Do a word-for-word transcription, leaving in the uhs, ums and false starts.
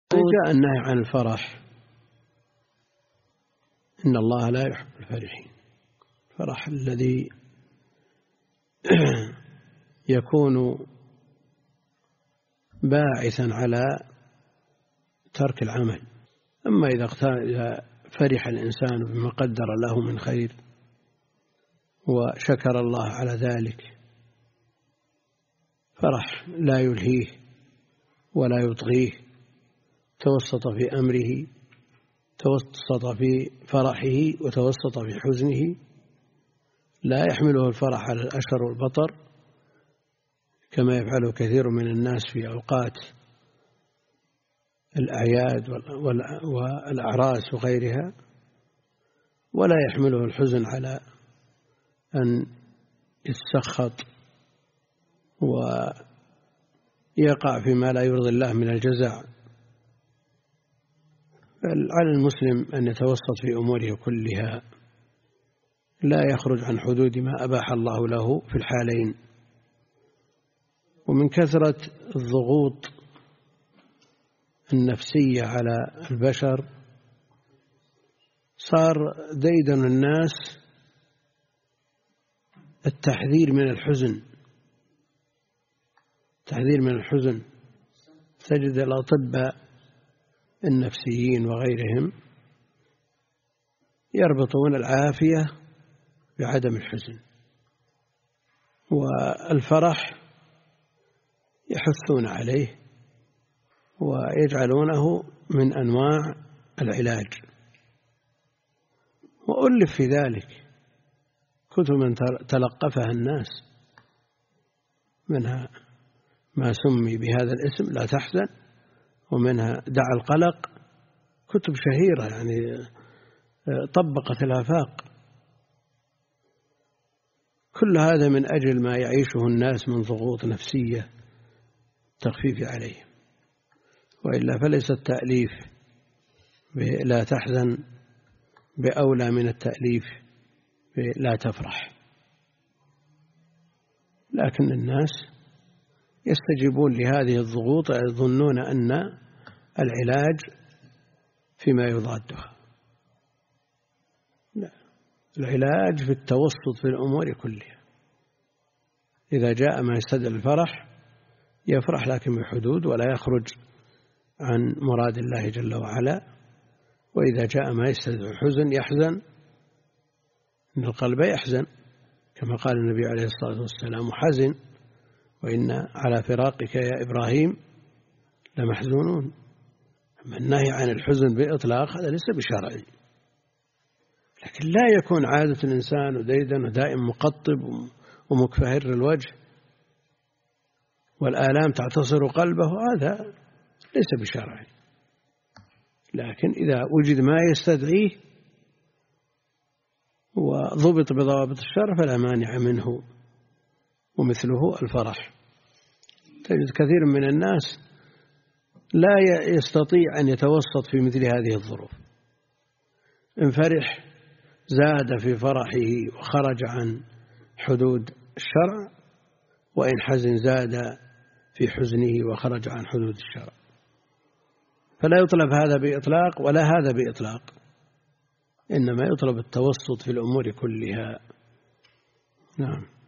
جاء النهي عن الفرح، إن الله لا يحب الفرحين. الفرح الذي يكون باعثا على ترك العمل. أما إذا فرح الإنسان بما قدر له من خير وشكر الله على ذلك، فرح لا يلهيه ولا يطغيه، توسط في أمره، توسط في فرحه وتوسط في حزنه، لا يحمله الفرح على الأشر والبطر كما يفعله كثير من الناس في أوقات الأعياد والأعراس وغيرها، ولا يحمله الحزن على أن يتسخط ويقع فيما لا يرضي الله من الجزع. على المسلم أن يتوسط في أموره كلها، لا يخرج عن حدود ما أباح الله له في الحالين. ومن كثرة الضغوط النفسية على البشر صار ديدن الناس التحذير من الحزن، التحذير من الحزن. تجد الأطباء النفسيين وغيرهم يربطون العافية بعدم الحزن، والفرح يحثون عليه ويجعلونه من أنواع العلاج. وألف في ذلك كتب من تلقفها الناس، منها ما سمي بهذا الاسم لا تحزن، ومنها دع القلق، كتب شهيرة يعني طبقت الآفاق. كل هذا من أجل ما يعيشه الناس من ضغوط نفسية تخفيف عليهم، وإلا فليس التأليف لا تحزن بأولى من التأليف لا تفرح. لكن الناس يستجيبون لهذه الضغوط يظنون أن العلاج فيما يضادها. لا، العلاج في التوسط في الأمور كلها. إذا جاء ما يستدعي الفرح يفرح، لكن بحدود، ولا يخرج عن مراد الله جل وعلا. وإذا جاء ما يستدعي الحزن يحزن، إن القلب يحزن كما قال النبي عليه الصلاة والسلام: حزن وإن على فراقك يا إبراهيم لمحزونون. أما النهي عن الحزن بإطلاق هذا ليس بشرعي، لكن لا يكون عادة الإنسان وديدا ودائم مقطب ومكفهر الوجه والآلام تعتصر قلبه، هذا ليس بشرعي. لكن إذا وجد ما يستدعيه وضبط بضوابط الشرع فلا مانع منه، ومثله الفرح. تجد كثير من الناس لا يستطيع أن يتوسط في مثل هذه الظروف. إن فرح زاد في فرحه وخرج عن حدود الشرع، وإن حزن زاد في حزنه وخرج عن حدود الشرع. فلا يطلب هذا بإطلاق ولا هذا بإطلاق، إنما يطلب التوسط في الأمور كلها. نعم.